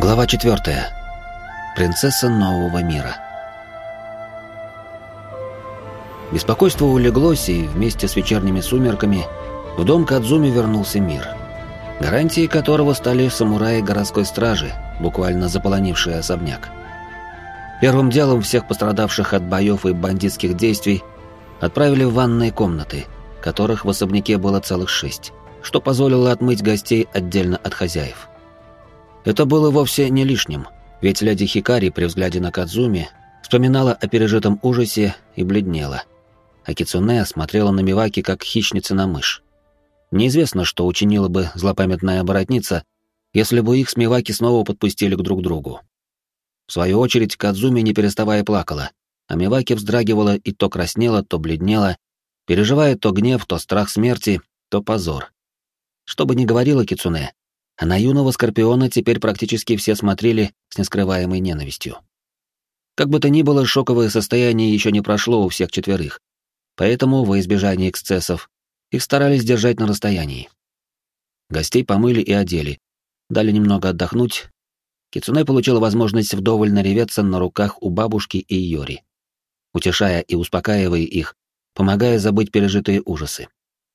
Глава 4. Принцесса нового мира. Беспокойство улеглось, и вместе с вечерними сумерками в дом Кадзуми вернулся мир, гарантией которого стали самураи городской стражи, буквально заполонившие особняк. Первым делом всех пострадавших от боев и бандитских действий отправили в ванные комнаты, которых в особняке было целых 6, что позволило отмыть гостей отдельно от хозяев. Это было вовсе не лишним, ведь леди Хикари при взгляде на Кадзуми вспоминала о пережитом ужасе и бледнела, а Кицуне смотрела на Миваки как хищница на мышь. Неизвестно, что учинила бы злопамятная оборотница, если бы их с Миваки снова подпустили к друг другу. В свою очередь Кадзуми не переставая плакала, а Миваки вздрагивала и то краснела, то бледнела, переживая то гнев, то страх смерти, то позор. Что бы ни говорила Кицуне, а на юного Скорпиона теперь практически все смотрели с нескрываемой ненавистью. Как бы то ни было, шоковое состояние еще не прошло у всех четверых, поэтому, во избежание эксцессов, их старались держать на расстоянии. Гостей помыли и одели, дали немного отдохнуть. Кицуне получила возможность вдоволь нареветься на руках у бабушки и Йори, утешая и успокаивая их, помогая забыть пережитые ужасы.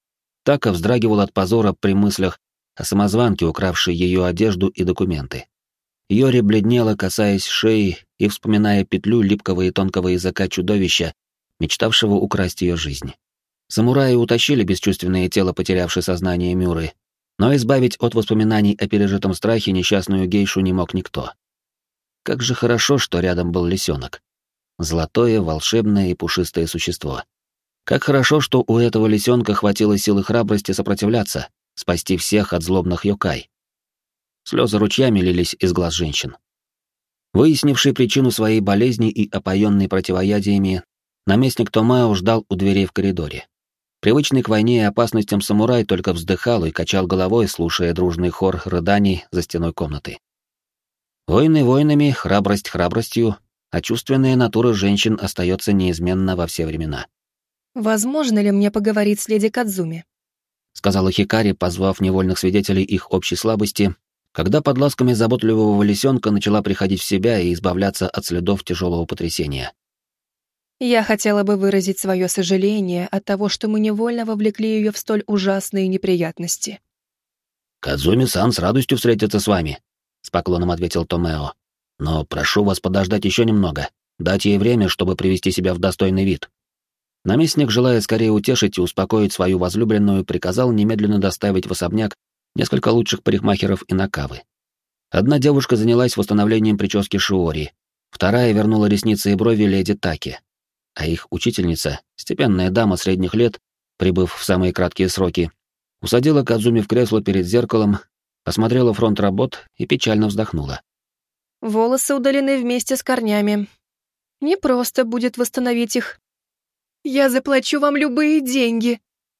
Така вздрагивала от позора при мыслях о самозванке, укравшей ее одежду и документы. Йори бледнела, касаясь шеи и вспоминая петлю липкого и тонкого языка чудовища, мечтавшего украсть ее жизнь. Самураи утащили бесчувственное тело потерявшей сознание Мюры, но избавить от воспоминаний о пережитом страхе несчастную гейшу не мог никто. Как же хорошо, что рядом был лисенок. Золотое, волшебное и пушистое существо. Как хорошо, что у этого лисенка хватило силы храбрости сопротивляться, спасти всех от злобных йокай. Слезы ручьями лились из глаз женщин. Выяснивший причину своей болезни и опоенный противоядиями, наместник Томао ждал у дверей в коридоре. Привычный к войне и опасностям самурай только вздыхал и качал головой, слушая дружный хор рыданий за стеной комнаты. Войны войнами, храбрость храбростью, а чувственная натура женщин остается неизменно во все времена. «Возможно ли мне поговорить с леди Кадзуми?» — сказала Хикари, позвав невольных свидетелей их общей слабости, когда под ласками заботливого лисенка начала приходить в себя и избавляться от следов тяжелого потрясения. «Я хотела бы выразить свое сожаление от того, что мы невольно вовлекли ее в столь ужасные неприятности». «Кадзуми-сан с радостью встретится с вами», — с поклоном ответил Томео. «Но прошу вас подождать еще немного, дать ей время, чтобы привести себя в достойный вид». Наместник, желая скорее утешить и успокоить свою возлюбленную, приказал немедленно доставить в особняк несколько лучших парикмахеров и накавы. Одна девушка занялась восстановлением прически Шиори, вторая вернула ресницы и брови леди Таки, а их учительница, степенная дама средних лет, прибыв в самые краткие сроки, усадила Кадзуми в кресло перед зеркалом, осмотрела фронт работ и печально вздохнула. «Волосы удалены вместе с корнями. Непросто будет восстановить их. Я заплачу вам любые деньги!»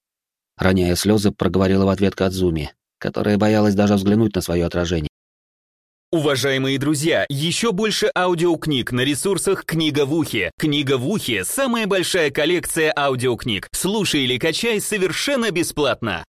Роняя слезы, проговорила в ответ Кадзуми, которая боялась даже взглянуть на свое отражение. Уважаемые друзья, еще больше аудиокниг на ресурсах «Книга в ухе». «Книга в ухе» — самая большая коллекция аудиокниг. Слушай или качай совершенно бесплатно.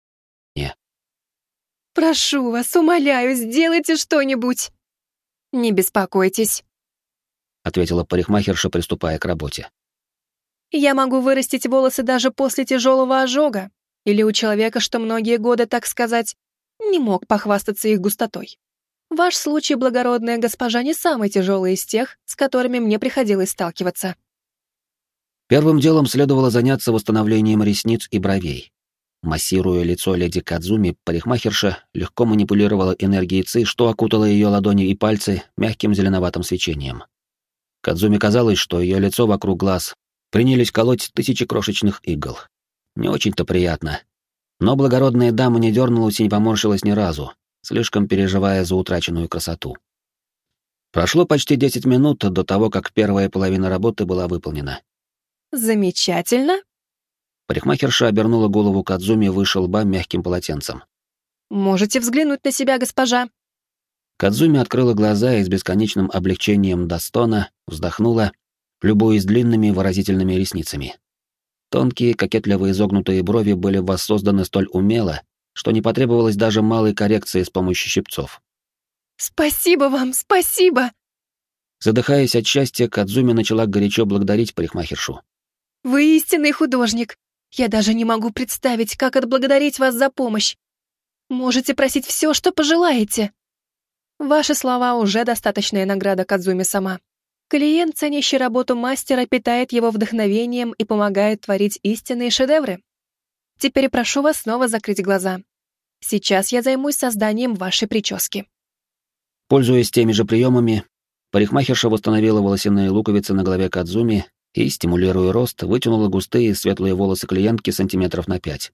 «Прошу вас, умоляю, сделайте что-нибудь!» «Не беспокойтесь», — ответила парикмахерша, приступая к работе. «Я могу вырастить волосы даже после тяжелого ожога или у человека, что многие годы, так сказать, не мог похвастаться их густотой. Ваш случай, благородная госпожа, не самый тяжелый из тех, с которыми мне приходилось сталкиваться». Первым делом следовало заняться восстановлением ресниц и бровей. Массируя лицо леди Кадзуми, парикмахерша легко манипулировала энергией ци, что окутало ее ладони и пальцы мягким зеленоватым свечением. Кадзуми казалось, что ее лицо вокруг глаз принялись колоть тысячи крошечных игл. Не очень-то приятно. Но благородная дама не дернулась и не поморщилась ни разу, слишком переживая за утраченную красоту. Прошло почти 10 минут до того, как первая половина работы была выполнена. «Замечательно. Парикмахерша обернула голову Кадзуми выше лба мягким полотенцем. Можете взглянуть на себя, госпожа». Кадзуми открыла глаза и с бесконечным облегчением до стона вздохнула, любуясь длинными выразительными ресницами. Тонкие, кокетливо изогнутые брови были воссозданы столь умело, что не потребовалось даже малой коррекции с помощью щипцов. «Спасибо вам, спасибо!» Задыхаясь от счастья, Кадзуми начала горячо благодарить парикмахершу. «Вы истинный художник. Я даже не могу представить, как отблагодарить вас за помощь. Можете просить все, что пожелаете». Ваши слова уже достаточная награда, Кадзуми-сама. Клиент, ценящий работу мастера, питает его вдохновением и помогает творить истинные шедевры. Теперь прошу вас снова закрыть глаза. Сейчас я займусь созданием вашей прически. Пользуясь теми же приемами, парикмахерша восстановила волосяные луковицы на голове Кадзуми и, стимулируя рост, вытянула густые светлые волосы клиентки сантиметров на 5.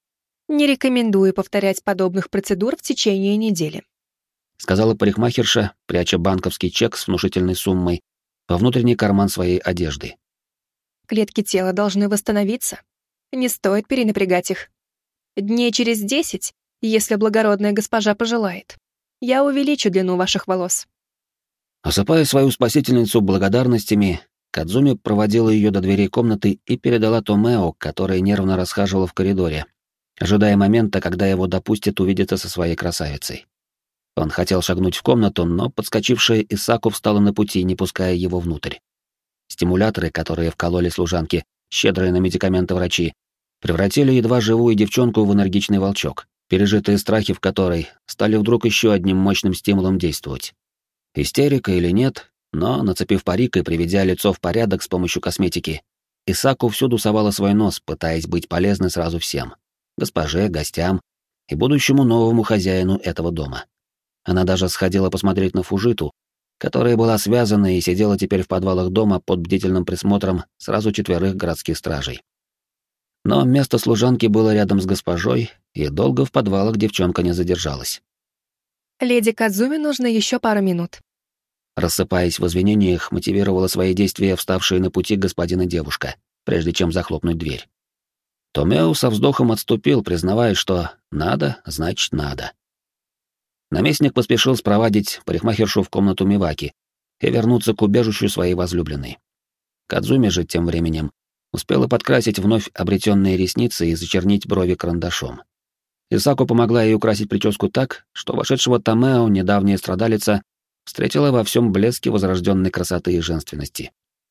Не рекомендую повторять подобных процедур в течение недели, сказала парикмахерша, пряча банковский чек с внушительной суммой во внутренний карман своей одежды. Клетки тела должны восстановиться. Не стоит перенапрягать их. Дней через 10, если благородная госпожа пожелает, я увеличу длину ваших волос. Осыпая свою спасительницу благодарностями, Кадзуми проводила ее до дверей комнаты и передала Томео, которая нервно расхаживала в коридоре, ожидая момента, когда его допустят увидеться со своей красавицей. Он хотел шагнуть в комнату, но подскочившая Исаку встала на пути, не пуская его внутрь. Стимуляторы, которые вкололи служанки, щедрые на медикаменты врачи, превратили едва живую девчонку в энергичный волчок, пережитые страхи в которой стали вдруг еще одним мощным стимулом действовать. Истерика или нет, но, нацепив парик и приведя лицо в порядок с помощью косметики, Исаку всюду совала свой нос, пытаясь быть полезной сразу всем — госпоже, гостям и будущему новому хозяину этого дома. Она даже сходила посмотреть на Фужиту, которая была связана и сидела теперь в подвалах дома под бдительным присмотром сразу 4 городских стражей. Но место служанки было рядом с госпожой, и долго в подвалах девчонка не задержалась. Леди Кадзуми нужно еще пару минут. Рассыпаясь в извинениях, мотивировала свои действия вставшая на пути господина девушка, прежде чем захлопнуть дверь. Томео со вздохом отступил, признавая, что надо, значит надо. Наместник поспешил спровадить парикмахершу в комнату Миваки и вернуться к убежищу своей возлюбленной. Кадзуми же тем временем успела подкрасить вновь обретенные ресницы и зачернить брови карандашом. Исаку помогла ей украсить прическу так, что вошедшего Томео, недавняя страдалица, встретила во всем блеске возрожденной красоты и женственности.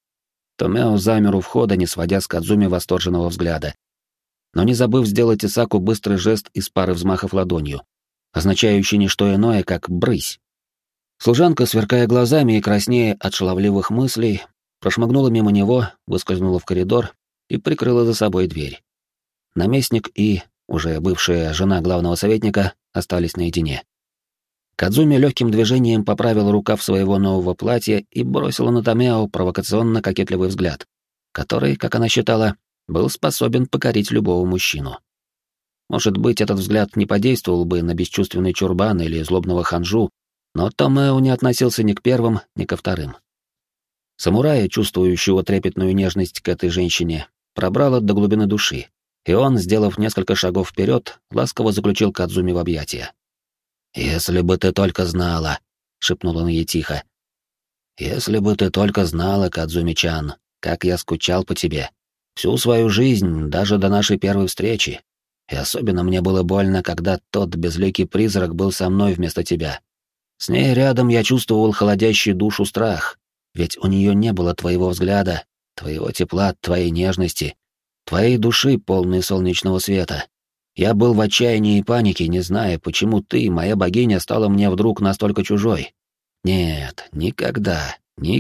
Томео замер у входа, не сводя с Кадзуми восторженного взгляда, но не забыв сделать Исаку быстрый жест из пары взмахов ладонью, означающий не что иное, как «брысь». Служанка, сверкая глазами и краснея от шаловливых мыслей, прошмыгнула мимо него, выскользнула в коридор и прикрыла за собой дверь. Наместник и, уже бывшая жена главного советника, остались наедине. Кадзуми легким движением поправила рукав своего нового платья и бросила на Томео провокационно кокетливый взгляд, который, как она считала, был способен покорить любого мужчину. Может быть, этот взгляд не подействовал бы на бесчувственный чурбан или злобного ханжу, но Томео не относился ни к первым, ни ко вторым. Самурая, чувствующего трепетную нежность к этой женщине, пробрало до глубины души, и он, сделав несколько шагов вперед, ласково заключил Кадзуми в объятия. «Если бы ты только знала», — шепнул он ей тихо, — «если бы ты только знала, Кадзуми-чан, как я скучал по тебе. Всю свою жизнь, даже до нашей первой встречи. И особенно мне было больно, когда тот безликий призрак был со мной вместо тебя. С ней рядом я чувствовал холодящий душу страх, ведь у нее не было твоего взгляда, твоего тепла, твоей нежности, твоей души, полной солнечного света. Я был в отчаянии и панике, не зная, почему ты, моя богиня, стала мне вдруг настолько чужой. Нет, никогда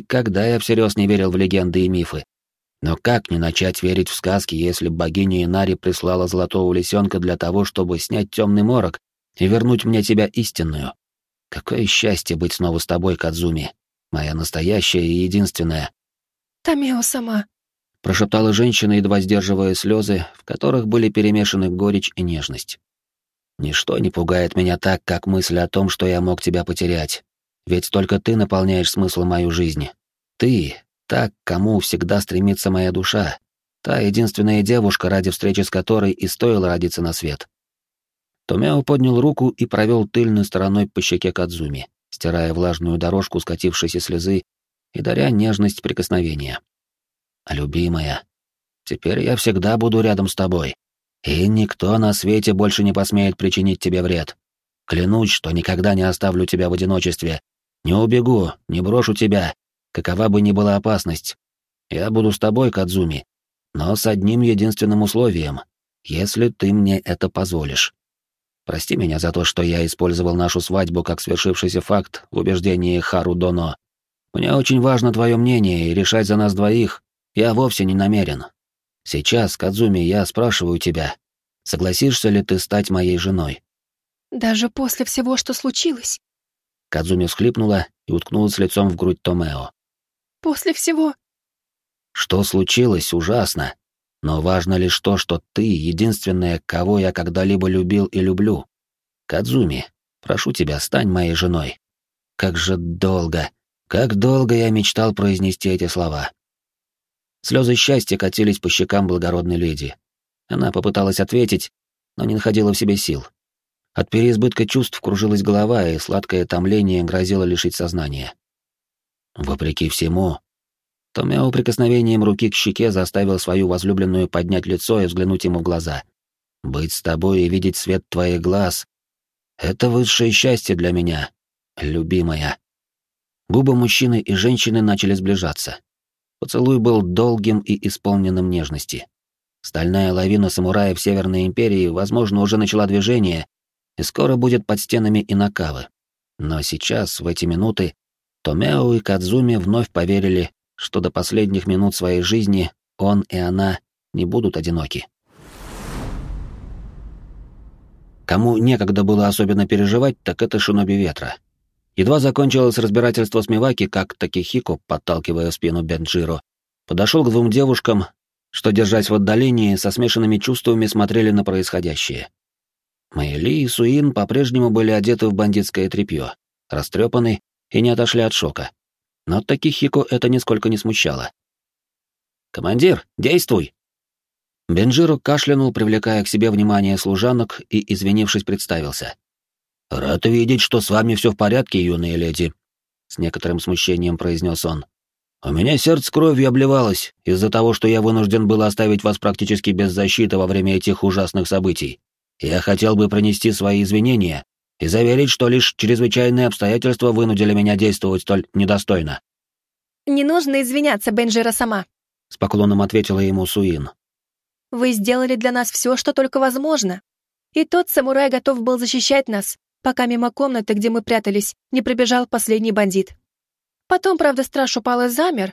я всерьез не верил в легенды и мифы. Но как не начать верить в сказки, если богиня Инари прислала золотого лисенка для того, чтобы снять темный морок и вернуть мне тебя истинную? Какое счастье быть снова с тобой, Кадзуми, моя настоящая и единственная. «Томео сама», — прошептала женщина, едва сдерживая слезы, в которых были перемешаны горечь и нежность. «Ничто не пугает меня так, как мысль о том, что я мог тебя потерять. Ведь только ты наполняешь смыслом мою жизнь. Ты, та, к кому всегда стремится моя душа, та единственная девушка, ради встречи с которой и стоило родиться на свет». Томео поднял руку и провел тыльной стороной по щеке Кадзуми, стирая влажную дорожку скатившейся слезы и даря нежность прикосновения. «Любимая, теперь я всегда буду рядом с тобой, и никто на свете больше не посмеет причинить тебе вред. Клянусь, что никогда не оставлю тебя в одиночестве. Не убегу, не брошу тебя, какова бы ни была опасность. Я буду с тобой, Кадзуми, но с одним единственным условием, если ты мне это позволишь. Прости меня за то, что я использовал нашу свадьбу как свершившийся факт в убеждении Хару Доно. Мне очень важно твое мнение, и решать за нас двоих я вовсе не намерен. Сейчас, Кадзуми, я спрашиваю тебя, согласишься ли ты стать моей женой? Даже после всего, что случилось? Кадзуми всхлипнула и уткнулась лицом в грудь Томео. После всего? Что случилось, ужасно. Но важно лишь то, что ты единственная, кого я когда-либо любил и люблю. Кадзуми, прошу тебя, стань моей женой. Как долго я мечтал произнести эти слова. Слезы счастья катились по щекам благородной леди. Она попыталась ответить, но не находила в себе сил. От переизбытка чувств кружилась голова, и сладкое томление грозило лишить сознания. Вопреки всему, Томео прикосновением руки к щеке заставил свою возлюбленную поднять лицо и взглянуть ему в глаза. «Быть с тобой и видеть свет твоих глаз — это высшее счастье для меня, любимая». Губы мужчины и женщины начали сближаться. Поцелуй был долгим и исполненным нежности. Стальная лавина самураев Северной Империи, возможно, уже начала движение и скоро будет под стенами Инакавы. Но сейчас, в эти минуты, Томео и Кадзуми вновь поверили, что до последних минут своей жизни он и она не будут одиноки. Кому некогда было особенно переживать, так это шиноби ветра. Едва закончилось разбирательство с Миваки, как Такихико, подталкивая в спину Бенджиро, подошел к двум девушкам, что, держась в отдалении, со смешанными чувствами смотрели на происходящее. Мэйли и Суин по-прежнему были одеты в бандитское тряпье, растрепаны и не отошли от шока. Но Такихико это нисколько не смущало. «Командир, действуй!» Бенджиро кашлянул, привлекая к себе внимание служанок, и, извинившись, представился. «Рад видеть, что с вами все в порядке, юные леди», — с некоторым смущением произнес он. «У меня сердце кровью обливалось из-за того, что я вынужден был оставить вас практически без защиты во время этих ужасных событий. Я хотел бы принести свои извинения и заверить, что лишь чрезвычайные обстоятельства вынудили меня действовать столь недостойно». «Не нужно извиняться, Бенджиро-сама», — с поклоном ответила ему Суин. «Вы сделали для нас все, что только возможно. И тот самурай готов был защищать нас, пока мимо комнаты, где мы прятались, не пробежал последний бандит. Потом, правда, страж упал и замер».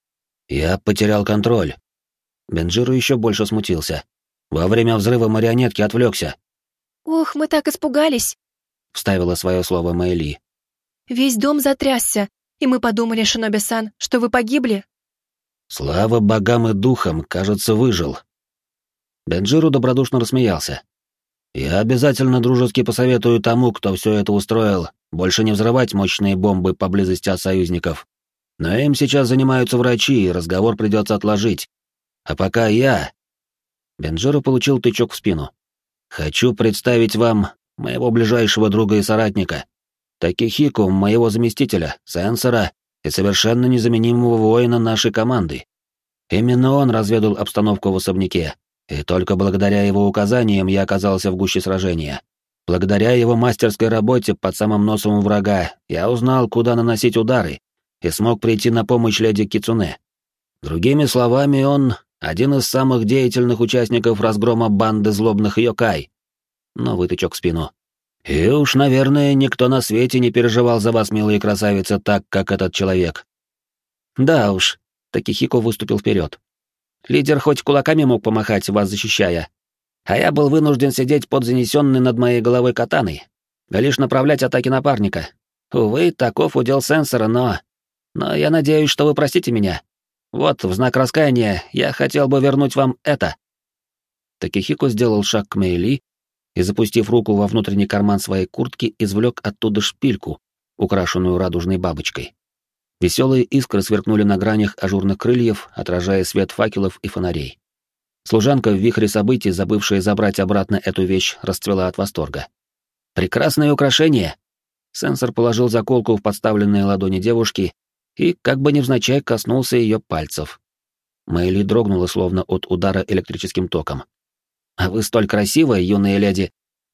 «Я потерял контроль». Бенджиро еще больше смутился. «Во время взрыва марионетки отвлекся». «Ох, мы так испугались», — вставила свое слово Мэйли. «Весь дом затрясся, и мы подумали, Шиноби-сан, что вы погибли». «Слава богам и духам, кажется, выжил». Бенджиро добродушно рассмеялся. «Я обязательно дружески посоветую тому, кто все это устроил, больше не взрывать мощные бомбы поблизости от союзников. Но им сейчас занимаются врачи, и разговор придется отложить. А пока я...» Бенджиро получил тычок в спину. «Хочу представить вам моего ближайшего друга и соратника, Такихико, моего заместителя, сенсора и совершенно незаменимого воина нашей команды. Именно он разведал обстановку в особняке, и только благодаря его указаниям я оказался в гуще сражения. Благодаря его мастерской работе под самым носом у врага я узнал, куда наносить удары, и смог прийти на помощь леди Кицуне. Другими словами, он один из самых деятельных участников разгрома банды злобных йокай». Новый тычок в спину. «И уж, наверное, никто на свете не переживал за вас, милые красавицы, так, как этот человек». «Да уж», — Такихико выступил вперед. «Лидер хоть кулаками мог помахать, вас защищая, а я был вынужден сидеть под занесенной над моей головой катаной, да лишь направлять атаки напарника. Увы, таков удел сенсора, но я надеюсь, что вы простите меня. Вот, в знак раскаяния, я хотел бы вернуть вам это». Такихико сделал шаг к Мэйли и, запустив руку во внутренний карман своей куртки, извлек оттуда шпильку, украшенную радужной бабочкой. Веселые искры сверкнули на гранях ажурных крыльев, отражая свет факелов и фонарей. Служанка в вихре событий, забывшая забрать обратно эту вещь, расцвела от восторга. «Прекрасное украшение!» Сенсор положил заколку в подставленные ладони девушки и, как бы невзначай, коснулся ее пальцев. Мэйли дрогнула, словно от удара электрическим током. «А вы столь красивая, юная леди!»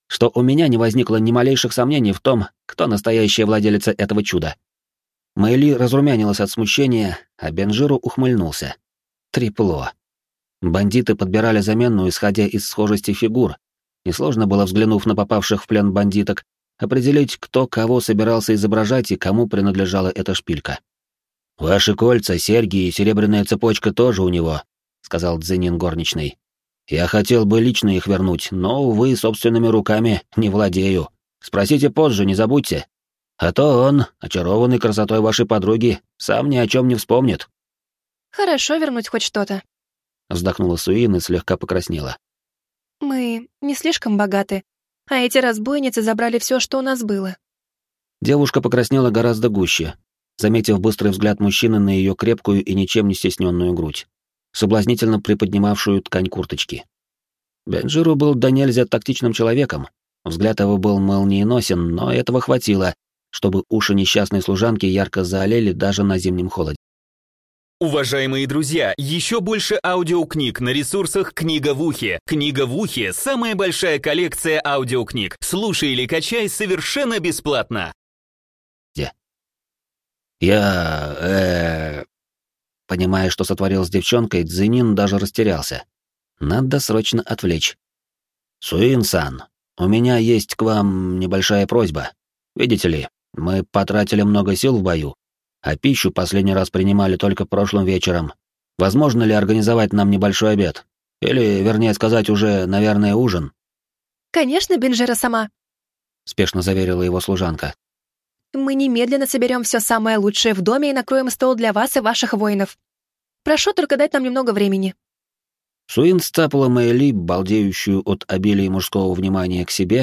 что у меня не возникло ни малейших сомнений в том, кто настоящая владелица этого чуда. Мэйли разрумянилась от смущения, а Бенжиру ухмыльнулся. Трепло. Бандиты подбирали замену, исходя из схожести фигур. Несложно было, взглянув на попавших в плен бандиток, определить, кто кого собирался изображать и кому принадлежала эта шпилька. «Ваши кольца, серьги и серебряная цепочка тоже у него», — сказал Цзинин горничной. «Я хотел бы лично их вернуть, но, увы, собственными руками не владею. Спросите позже, не забудьте. А то он, очарованный красотой вашей подруги, сам ни о чем не вспомнит». «Хорошо вернуть хоть что-то», — вздохнула Суин и слегка покраснела. «Мы не слишком богаты, а эти разбойницы забрали все, что у нас было». Девушка покраснела гораздо гуще, заметив быстрый взгляд мужчины на ее крепкую и ничем не стесненную грудь, соблазнительно приподнимавшую ткань курточки. Бенжиру был до нельзя тактичным человеком, взгляд его был молниеносен, но этого хватило, чтобы уши несчастной служанки ярко заолели даже на зимнем холоде. Уважаемые друзья, еще больше аудиокниг на ресурсах «Книга в ухе». «Книга в ухе» — самая большая коллекция аудиокниг. Слушай или качай совершенно бесплатно. Понимая, что сотворил с девчонкой, Цзинин даже растерялся. Надо срочно отвлечь. «Суин-сан, у меня есть к вам небольшая просьба. Видите ли, мы потратили много сил в бою, а пищу последний раз принимали только прошлым вечером. Возможно ли организовать нам небольшой обед? Или, вернее сказать, уже, наверное, ужин?» «Конечно, Бенжира сама», — спешно заверила его служанка. «Мы немедленно соберем все самое лучшее в доме и накроем стол для вас и ваших воинов. Прошу только дать нам немного времени». Суин сцапала Мэйли, балдеющую от обилия мужского внимания, к себе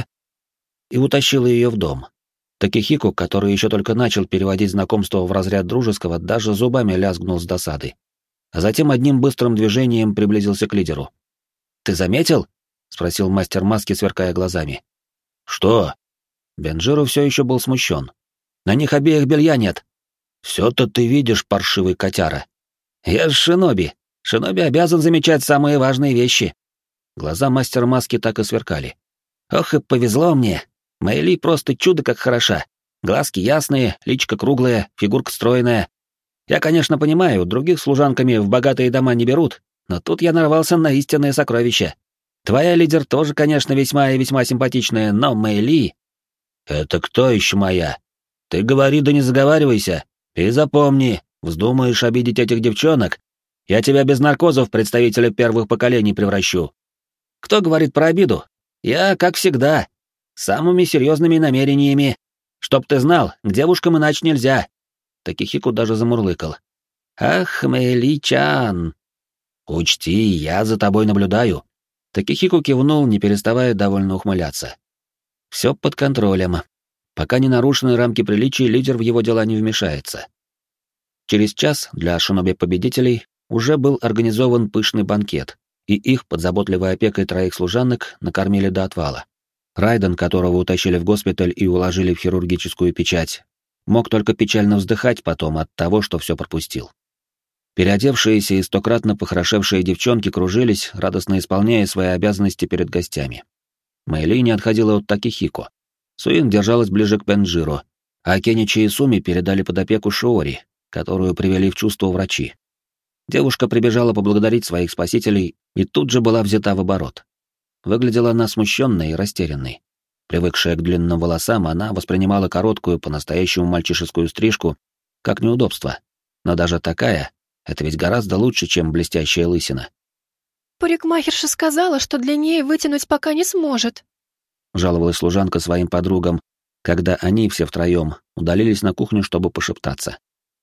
и утащила ее в дом. Такихико, который еще только начал переводить знакомство в разряд дружеского, даже зубами лязгнул с досады. А затем одним быстрым движением приблизился к лидеру. «Ты заметил?» — спросил мастер маски, сверкая глазами. «Что?» Бенжиру все еще был смущен. «На них обеих белья нет». «Все-то ты видишь, паршивый котяра». «Я ж шиноби. Шиноби обязан замечать самые важные вещи». Глаза мастера маски так и сверкали. «Ох и повезло мне. Мэйли просто чудо как хороша. Глазки ясные, личико круглое, фигурка стройная. Я, конечно, понимаю, других служанками в богатые дома не берут, но тут я нарвался на истинное сокровище. Твоя лидер тоже, конечно, весьма и весьма симпатичная, но Мэйли...» «Это кто еще моя? Ты говори да не заговаривайся. И запомни, вздумаешь обидеть этих девчонок, я тебя без наркоза в представителя первых поколений превращу». «Кто говорит про обиду? Я, как всегда, с самыми серьезными намерениями. Чтоб ты знал, к девушкам иначе нельзя». Такихико даже замурлыкал. «Ах, Мэйли-чан!» «Учти, я за тобой наблюдаю». Такихико кивнул, не переставая довольно ухмыляться. Все под контролем. Пока не нарушены рамки приличий, лидер в его дела не вмешается. Через час для шиноби-победителей уже был организован пышный банкет, и их под заботливой опекой троих служанок накормили до отвала. Райден, которого утащили в госпиталь и уложили в хирургическую печать, мог только печально вздыхать потом от того, что все пропустил. Переодевшиеся и стократно похорошевшие девчонки кружились, радостно исполняя свои обязанности перед гостями. Мэйли не отходила от Такихико. Суин держалась ближе к Бенжиру, а Кеничи и Суми передали под опеку Шиори, которую привели в чувство врачи. Девушка прибежала поблагодарить своих спасителей и тут же была взята в оборот. Выглядела она смущенной и растерянной. Привыкшая к длинным волосам, она воспринимала короткую, по-настоящему мальчишескую стрижку как неудобство. Но даже такая — это ведь гораздо лучше, чем блестящая лысина. «Парикмахерша сказала, что длиннее вытянуть пока не сможет», — жаловалась служанка своим подругам, когда они все втроем удалились на кухню, чтобы пошептаться.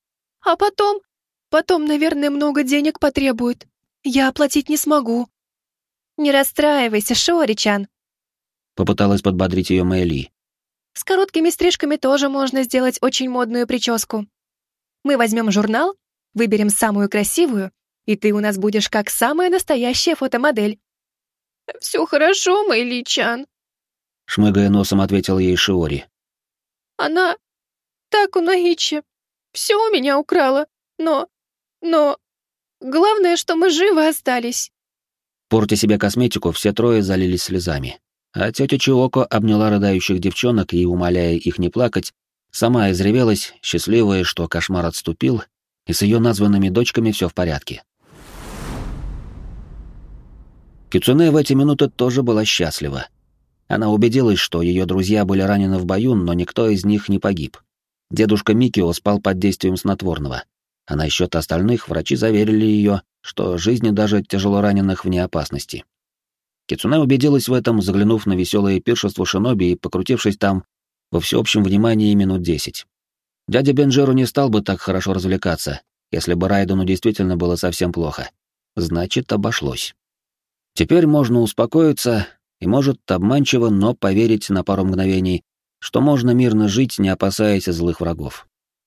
«А потом, наверное, много денег потребует. Я оплатить не смогу». «Не расстраивайся, Шиори-чан», — попыталась подбодрить ее Мэйли. «С короткими стрижками тоже можно сделать очень модную прическу. Мы возьмем журнал, выберем самую красивую, и ты у нас будешь как самая настоящая фотомодель». «Все хорошо, Мэйли-чан», — шмыгая носом ответил ей Шиори. «Она так унаичи. Все у меня украла, но... Главное, что мы живы остались». Портя себе косметику, все трое залились слезами. А тетя Чиоко обняла рыдающих девчонок и, умоляя их не плакать, сама изревелась, счастливая, что кошмар отступил, и с ее названными дочками все в порядке. Кицуне в эти минуты тоже была счастлива. Она убедилась, что ее друзья были ранены в бою, но никто из них не погиб. Дедушка Микио спал под действием снотворного, а насчет остальных врачи заверили ее, что жизни даже тяжело раненых вне опасности. Кицуне убедилась в этом, заглянув на веселое пиршество шиноби и покрутившись там во всеобщем внимании минут 10. Дядя Бенджеру не стал бы так хорошо развлекаться, если бы Райдену действительно было совсем плохо. Значит, обошлось. Теперь можно успокоиться и, может, обманчиво, но поверить на пару мгновений, что можно мирно жить, не опасаясь злых врагов.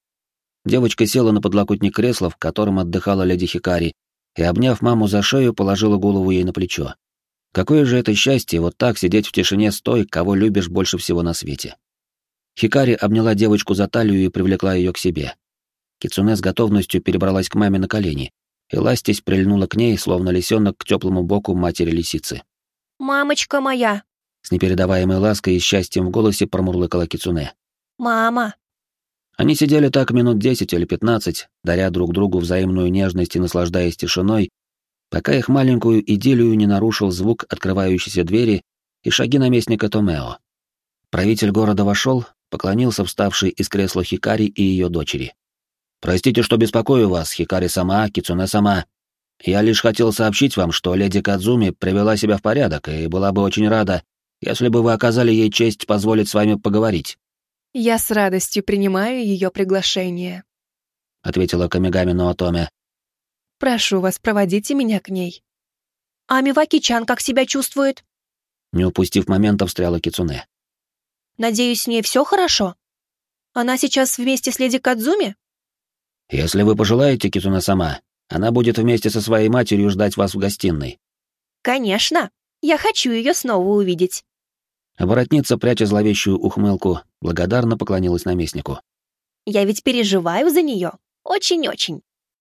Девочка села на подлокотник кресла, в котором отдыхала леди Хикари, и, обняв маму за шею, положила голову ей на плечо. Какое же это счастье вот так сидеть в тишине с той, кого любишь больше всего на свете. Хикари обняла девочку за талию и привлекла ее к себе. Кицуне с готовностью перебралась к маме на колени, и ластясь прильнула к ней, словно лисенок к теплому боку матери-лисицы. «Мамочка моя!» С непередаваемой лаской и счастьем в голосе промурлыкала Кицуне. «Мама!» Они сидели так минут 10 или 15, даря друг другу взаимную нежность и наслаждаясь тишиной, пока их маленькую идиллию не нарушил звук открывающейся двери и шаги наместника Томео. Правитель города вошел, поклонился вставшей из кресла Хикари и ее дочери. «Простите, что беспокою вас, Хикари-сама, Кицуне-сама. Я лишь хотел сообщить вам, что леди Кадзуми привела себя в порядок и была бы очень рада, если бы вы оказали ей честь позволить с вами поговорить». «Я с радостью принимаю ее приглашение», — ответила Камигами Ноотоме. «Прошу вас, проводите меня к ней». «А Миваки-чан как себя чувствует?» Не упустив момента, встряла Кицуне. «Надеюсь, с ней все хорошо? Она сейчас вместе с леди Кадзуми?» «Если вы пожелаете, Кицуне-сама, она будет вместе со своей матерью ждать вас в гостиной». «Конечно! Я хочу ее снова увидеть». Воротница, пряча зловещую ухмылку, благодарно поклонилась наместнику. «Я ведь переживаю за нее. Очень-очень».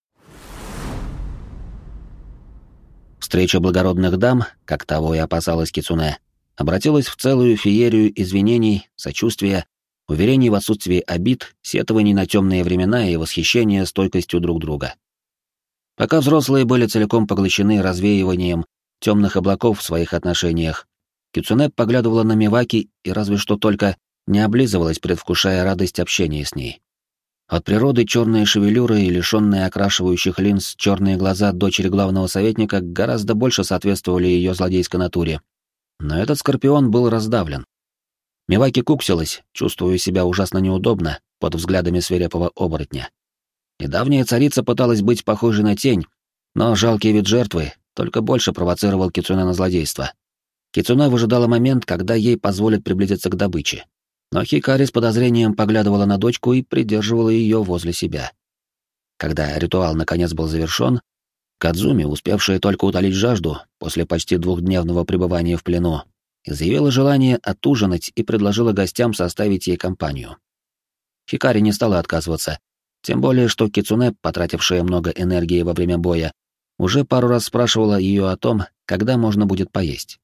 Встреча благородных дам, как того и опасалась Кицуне, обратилась в целую феерию извинений, сочувствия, уверений в отсутствии обид, сетований на темные времена и восхищения стойкостью друг друга. Пока взрослые были целиком поглощены развеиванием темных облаков в своих отношениях, Кицуне поглядывала на Миваки и разве что только не облизывалась, предвкушая радость общения с ней. От природы черные шевелюры и лишенные окрашивающих линз черные глаза дочери главного советника гораздо больше соответствовали ее злодейской натуре. Но этот скорпион был раздавлен. Миваки куксилась, чувствуя себя ужасно неудобно под взглядами свирепого оборотня. Недавняя царица пыталась быть похожей на тень, но жалкий вид жертвы только больше провоцировал Кицуне на злодейство. Кицуне выжидала момент, когда ей позволят приблизиться к добыче. Но Хикари с подозрением поглядывала на дочку и придерживала ее возле себя. Когда ритуал наконец был завершен, Кадзуми, успевшая только утолить жажду после почти двухдневного пребывания в плену, изъявила желание отужинать и предложила гостям составить ей компанию. Хикари не стала отказываться, тем более что Кицуне, потратившая много энергии во время боя, уже пару раз спрашивала ее о том, когда можно будет поесть.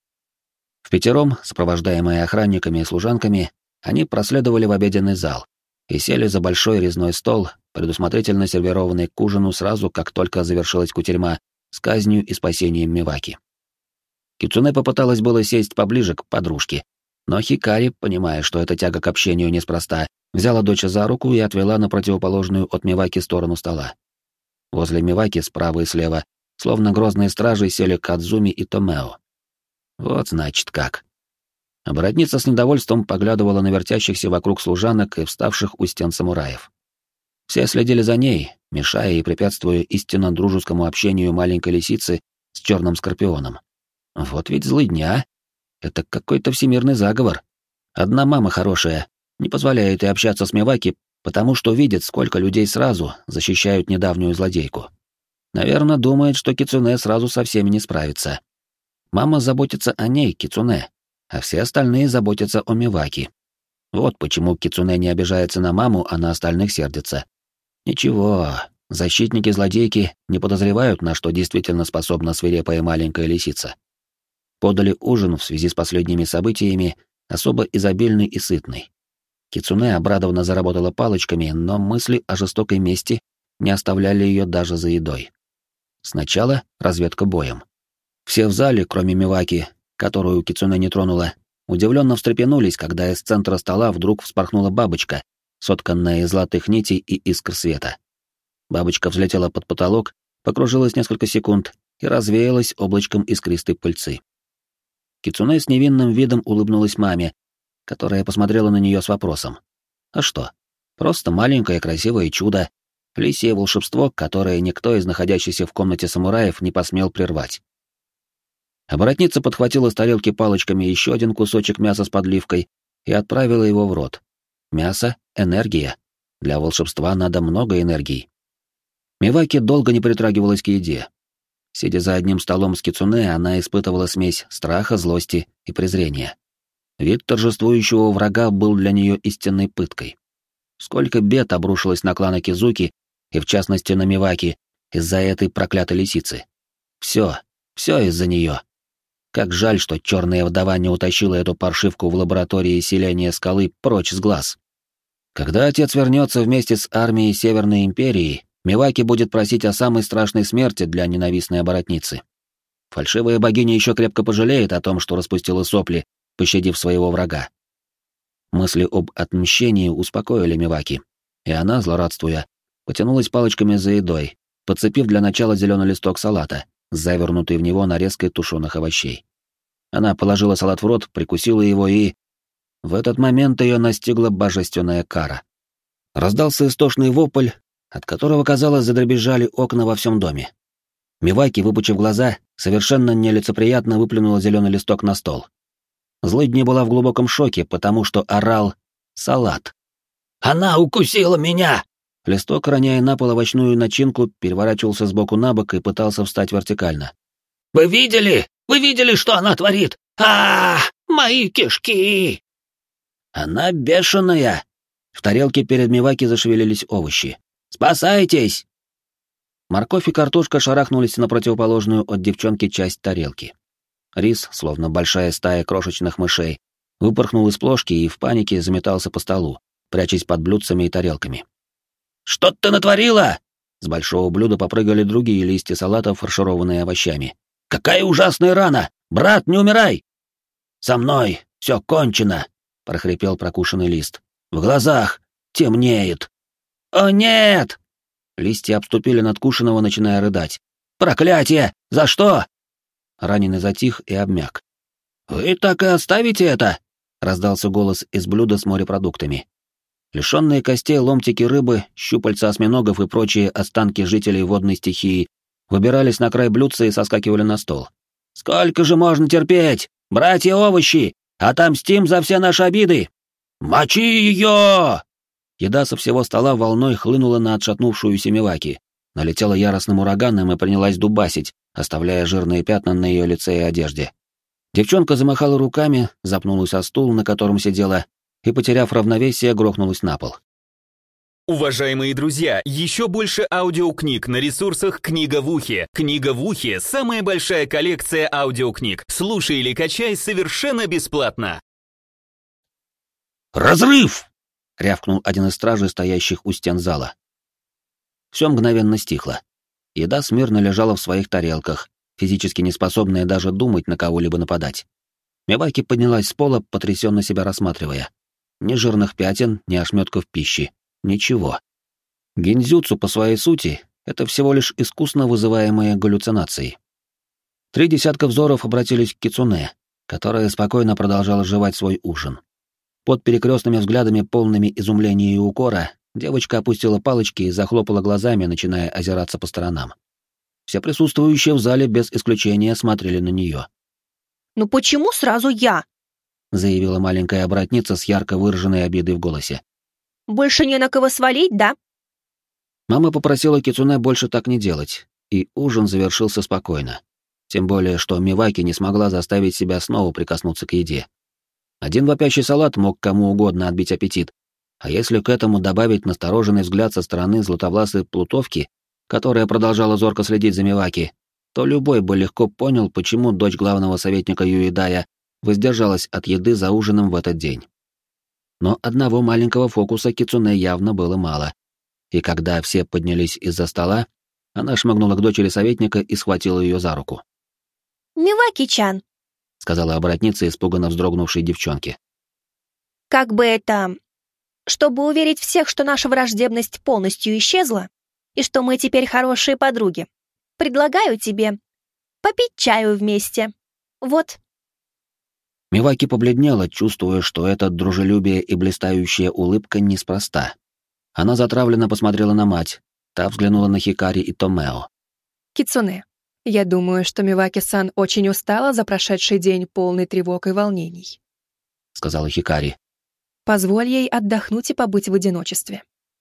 Впятером, сопровождаемые охранниками и служанками, они проследовали в обеденный зал и сели за большой резной стол, предусмотрительно сервированный к ужину сразу, как только завершилась кутерьма с казнью и спасением Миваки. Кицуне попыталась было сесть поближе к подружке, но Хикари, понимая, что эта тяга к общению неспроста, взяла дочь за руку и отвела на противоположную от Миваки сторону стола. Возле Миваки, справа и слева, словно грозные стражи, сели Кадзуми и Томео. Вот значит как. Оборотница с недовольством поглядывала на вертящихся вокруг служанок и вставших у стен самураев. Все следили за ней, мешая и препятствуя истинно дружескому общению маленькой лисицы с черным скорпионом. Вот ведь злыдня. Это какой-то всемирный заговор. Одна мама хорошая не позволяет ей общаться с Миваки, потому что видит, сколько людей сразу защищают недавнюю злодейку. Наверное, думает, что Кицуне сразу со всеми не справится. Мама заботится о ней, Кицуне, а все остальные заботятся о Миваки. Вот почему Кицуне не обижается на маму, а на остальных сердится. Ничего, защитники злодейки не подозревают, на что действительно способна свирепая маленькая лисица. подали ужин в связи с последними событиями, особо изобильный и сытный. Кицуне обрадованно заработала палочками, но мысли о жестокой мести не оставляли ее даже за едой. Сначала разведка боем. Все в зале, кроме Миваки, которую Кицуне не тронула, удивленно встрепенулись, когда из центра стола вдруг вспорхнула бабочка, сотканная из золотых нитей и искр света. Бабочка взлетела под потолок, покружилась несколько секунд и развеялась облачком искристой пыльцы. Кицуне с невинным видом улыбнулась маме, которая посмотрела на нее с вопросом. А что? Просто маленькое красивое чудо, лисье волшебство, которое никто из находящихся в комнате самураев не посмел прервать. Оборотница подхватила с тарелки палочками еще один кусочек мяса с подливкой и отправила его в рот. Мясо — энергия. Для волшебства надо много энергии. Миваки долго не притрагивалась к еде. Сидя за одним столом с Кицуне, она испытывала смесь страха, злости и презрения. Вид торжествующего врага был для нее истинной пыткой. Сколько бед обрушилось на клан Акизуки, и в частности на Миваки, из-за этой проклятой лисицы. Все из-за нее. Как жаль, что черная вдова не утащила эту паршивку в лаборатории селения скалы прочь с глаз. Когда отец вернется вместе с армией Северной Империи, Миваки будет просить о самой страшной смерти для ненавистной оборотницы. Фальшивая богиня еще крепко пожалеет о том, что распустила сопли, пощадив своего врага. Мысли об отмщении успокоили Миваки, и она, злорадствуя, потянулась палочками за едой, подцепив для начала зеленый листок салата, завернутый в него нарезкой тушеных овощей. Она положила салат в рот, прикусила его и... В этот момент ее настигла божественная кара. Раздался истошный вопль, от которого, казалось, задребезжали окна во всем доме. Миваки, выпучив глаза, совершенно нелицеприятно выплюнула зеленый листок на стол. Злыдня была в глубоком шоке, потому что орал салат. «Она укусила меня!» Листок, роняя на пол овощную начинку, переворачивался с боку на бок и пытался встать вертикально. «Вы видели? Вы видели, что она творит? Мои кишки!» «Она бешеная!» В тарелке перед Миваки зашевелились овощи. «Спасайтесь!» Морковь и картошка шарахнулись на противоположную от девчонки часть тарелки. Рис, словно большая стая крошечных мышей, выпорхнул из плошки и в панике заметался по столу, прячась под блюдцами и тарелками. «Что ты натворила?» С большого блюда попрыгали другие листья салата, фаршированные овощами. «Какая ужасная рана! Брат, не умирай!» «Со мной все кончено!» — прохрипел прокушенный лист. «В глазах темнеет!» «О, нет!» Листья обступили надкушенного, начиная рыдать. «Проклятие! За что?» Раненый затих и обмяк. «Вы так и оставите это?» — раздался голос из блюда с морепродуктами. Лишенные костей ломтики рыбы, щупальца осьминогов и прочие останки жителей водной стихии выбирались на край блюдца и соскакивали на стол. «Сколько же можно терпеть? Братья овощи! Отомстим за все наши обиды! Мочи ее!» Еда со всего стола волной хлынула на отшатнувшуюся Миваки, налетела яростным ураганом и принялась дубасить, оставляя жирные пятна на ее лице и одежде. Девчонка замахала руками, запнулась о стул, на котором сидела, и, потеряв равновесие, грохнулась на пол. Уважаемые друзья, еще больше аудиокниг на ресурсах «Книга в ухе». «Книга в ухе» — самая большая коллекция аудиокниг. Слушай или качай совершенно бесплатно. «Разрыв!» — рявкнул один из стражей, стоящих у стен зала. Все мгновенно стихло. Еда смирно лежала в своих тарелках, физически неспособная даже думать на кого-либо нападать. Миваки поднялась с пола, потрясенно себя рассматривая. Ни жирных пятен, ни ошметков пищи. Ничего. Гинзюцу по своей сути — это всего лишь искусно вызываемые галлюцинации. 3 десятка взоров обратились к Кицуне, которая спокойно продолжала жевать свой ужин. Под перекрестными взглядами, полными изумления и укора, девочка опустила палочки и захлопала глазами, начиная озираться по сторонам. Все присутствующие в зале без исключения смотрели на нее. «Ну почему сразу я?» — заявила маленькая оборотница с ярко выраженной обидой в голосе. «Больше не на кого свалить, да?» Мама попросила Кицуне больше так не делать, и ужин завершился спокойно. Тем более, что Миваки не смогла заставить себя снова прикоснуться к еде. Один вопящий салат мог кому угодно отбить аппетит, а если к этому добавить настороженный взгляд со стороны златовласой плутовки, которая продолжала зорко следить за Миваки, то любой бы легко понял, почему дочь главного советника Юидая воздержалась от еды за ужином в этот день. Но одного маленького фокуса Кицуне явно было мало, и когда все поднялись из-за стола, она шмыгнула к дочери советника и схватила ее за руку. «Миваки-чан», — сказала оборотница испуганно вздрогнувшей девчонке. «как бы это... чтобы уверить всех, что наша враждебность полностью исчезла, и что мы теперь хорошие подруги, предлагаю тебе попить чаю вместе. Вот». Миваки побледнела, чувствуя, что это дружелюбие и блистающая улыбка неспроста. Она затравленно посмотрела на мать, та взглянула на Хикари и Томео. Кицуне, я думаю, что Миваки-сан очень устала за прошедший день, полный тревог и волнений», — сказала Хикари. «Позволь ей отдохнуть и побыть в одиночестве».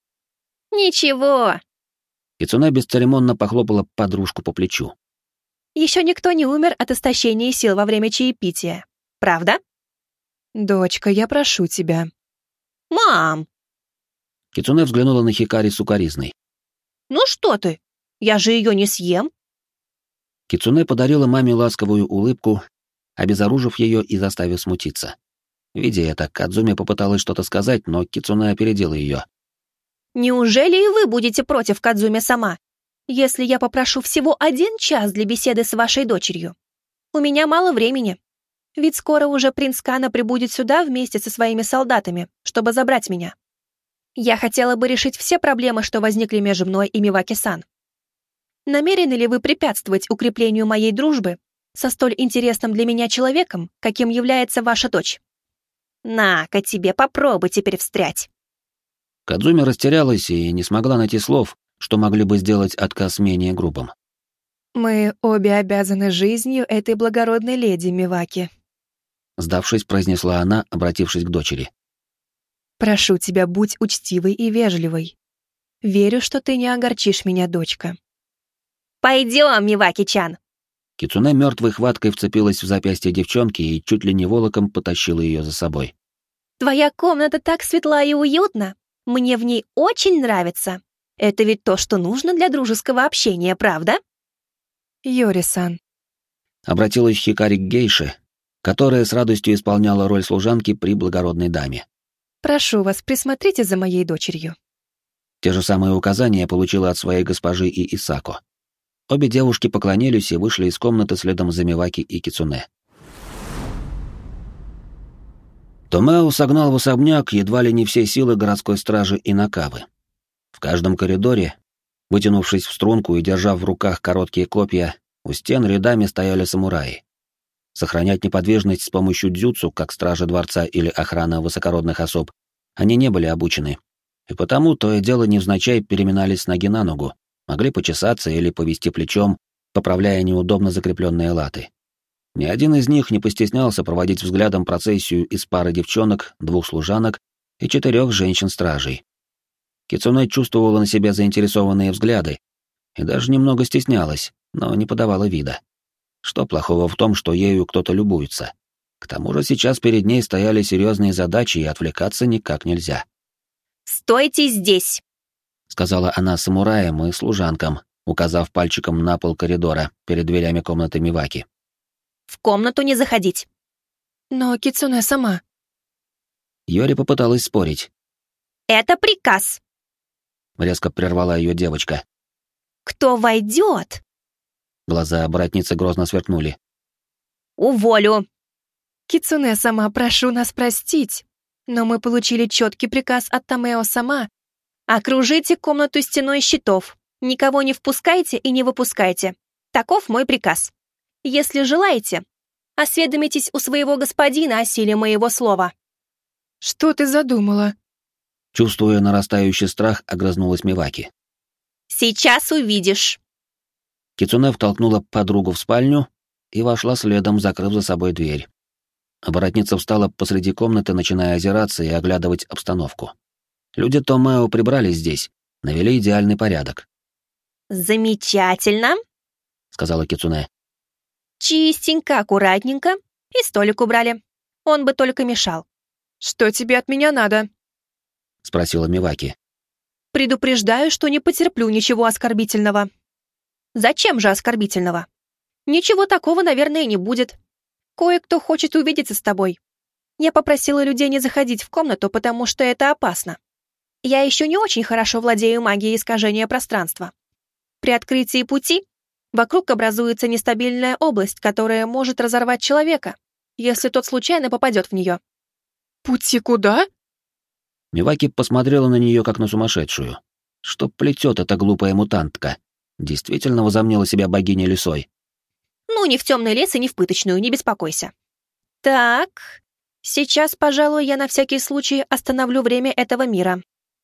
«Ничего, Кицуне бесцеремонно похлопала подружку по плечу. еще никто не умер от истощения сил во время чаепития. Правда?» «Дочка, я прошу тебя». «Мам, Кицуне взглянула на Хикари сукаризной. ну что ты? Я же ее не съем». Кицуне подарила маме ласковую улыбку, обезоружив ее и заставив смутиться. Видя это, Кадзуми попыталась что-то сказать, но Кицуне опередила ее. «Неужели и вы будете против Кадзуми-сама, если я попрошу всего 1 час для беседы с вашей дочерью? У меня мало времени, ведь скоро уже принц Кана прибудет сюда вместе со своими солдатами, чтобы забрать меня. Я хотела бы решить все проблемы, что возникли между мной и Миваки-сан. Намерены ли вы препятствовать укреплению моей дружбы со столь интересным для меня человеком, каким является ваша дочь? На-ка тебе, попробуй теперь встрять». Кадзуми растерялась и не смогла найти слов, что могли бы сделать отказ менее грубым. «Мы обе обязаны жизнью этой благородной леди, Миваки. Сдавшись, произнесла она, обратившись к дочери. Прошу тебя, будь учтивой и вежливой. Верю, что ты не огорчишь меня, дочка». «Пойдем, Миваки-чан!» Кицуне мертвой хваткой вцепилась в запястье девчонки и чуть ли не волоком потащила ее за собой. «Твоя комната так светла и уютна. Мне в ней очень нравится. Это ведь то, что нужно для дружеского общения, правда?» «Йори-сан». Обратилась Хикари к гейше, которая с радостью исполняла роль служанки при благородной даме. «Прошу вас, присмотрите за моей дочерью». Те же самые указания получила от своей госпожи и Исако. Обе девушки поклонились и вышли из комнаты следом за Миваки и Кицуне. Томео согнал в особняк едва ли не все силы городской стражи и Накавы. В каждом коридоре, вытянувшись в струнку и держа в руках короткие копья, у стен рядами стояли самураи. Сохранять неподвижность с помощью дзюцу, как стражи дворца или охрана высокородных особ, они не были обучены, и потому то и дело невзначай переминались с ноги на ногу, могли почесаться или повести плечом, поправляя неудобно закрепленные латы. Ни один из них не постеснялся проводить взглядом процессию из пары девчонок, 2 служанок и 4 женщин-стражей. Кицуне чувствовала на себе заинтересованные взгляды и даже немного стеснялась, но не подавала вида. Что плохого в том, что ею кто-то любуется? К тому же сейчас перед ней стояли серьезные задачи, и отвлекаться никак нельзя. «Стойте здесь!» — сказала она самураям и служанкам, указав пальчиком на пол коридора перед дверями комнаты Миваки. «В комнату не заходить!» «Но Кицуне сама». Йори попыталась спорить. «Это приказ! Резко прервала ее девочка. Кто войдет, Глаза братницы грозно сверкнули. уволю!» «Кицуне сама, прошу нас простить, но мы получили четкий приказ от Томео сама. Окружите комнату стеной щитов. Никого не впускайте и не выпускайте. Таков мой приказ. Если желаете, осведомитесь у своего господина о силе моего слова». «Что ты задумала?» Чувствуя нарастающий страх, огрызнулась Миваки. «Сейчас увидишь». Кицуне втолкнула подругу в спальню и вошла следом, закрыв за собой дверь. Оборотница встала посреди комнаты, начиная озираться и оглядывать обстановку. Люди Томео прибрались здесь, навели идеальный порядок. «Замечательно», — сказала Кицуне. «чистенько, аккуратненько, и столик убрали. Он бы только мешал». «Что тебе от меня надо?» — спросила Миваки. «Предупреждаю, что не потерплю ничего оскорбительного». «Зачем же оскорбительного? Ничего такого, наверное, и не будет. Кое-кто хочет увидеться с тобой. Я попросила людей не заходить в комнату, потому что это опасно. Я еще не очень хорошо владею магией искажения пространства. При открытии пути вокруг образуется нестабильная область, которая может разорвать человека, если тот случайно попадет в нее. Пути куда? Миваки посмотрела на нее как на сумасшедшую. Что плетет эта глупая мутантка? Действительно возомнила себя богиней лисой. Ну, не в темный лес и не в пыточную, не беспокойся. Так, сейчас, пожалуй, я на всякий случай остановлю время этого мира.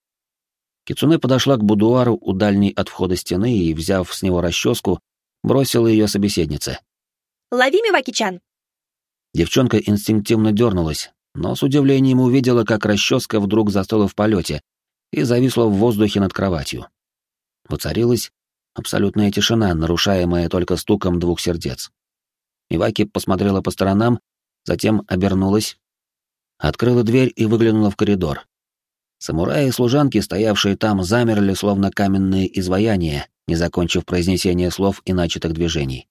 Кицуне подошла к будуару у дальней от входа стены и, взяв с него расческу, бросила ее собеседнице. Лови, Миваки-чан! Девчонка инстинктивно дернулась, но с удивлением увидела, как расческа вдруг застыла в полете и зависла в воздухе над кроватью. Воцарилась абсолютная тишина, нарушаемая только стуком двух сердец. Миваки посмотрела по сторонам, затем обернулась, открыла дверь и выглянула в коридор. Самураи и служанки, стоявшие там, замерли, словно каменные изваяния, не закончив произнесение слов и начатых движений.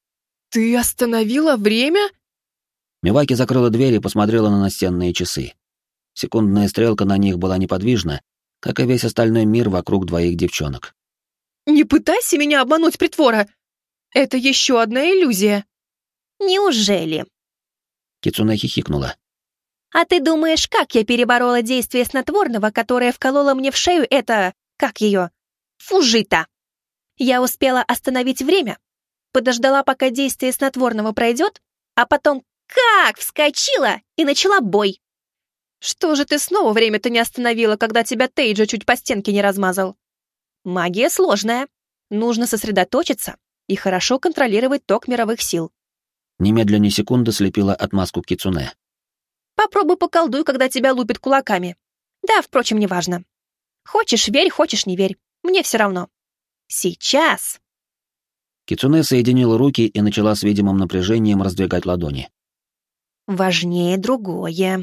Ты остановила время? Миваки закрыла дверь и посмотрела на настенные часы. Секундная стрелка на них была неподвижна, как и весь остальной мир вокруг двоих девчонок. Не пытайся меня обмануть, притвора! Это еще одна иллюзия. Неужели? Кицуне хихикнула. А ты думаешь, как я переборола действие снотворного, которое вкололо мне в шею как ее? Фужита. Я успела остановить время, подождала, пока действие снотворного пройдет, а потом как вскочила и начала бой. Что же ты снова время-то не остановила, когда тебя Тейджа чуть по стенке не размазал? Магия сложная. Нужно сосредоточиться и хорошо контролировать ток мировых сил. Немедленно ни секунды слепила отмазку Кицуне. Попробуй поколдуй, когда тебя лупят кулаками. Да, впрочем, неважно. Хочешь верь, хочешь не верь. Мне все равно. Сейчас. Кицуне соединила руки и начала с видимым напряжением раздвигать ладони. Важнее другое.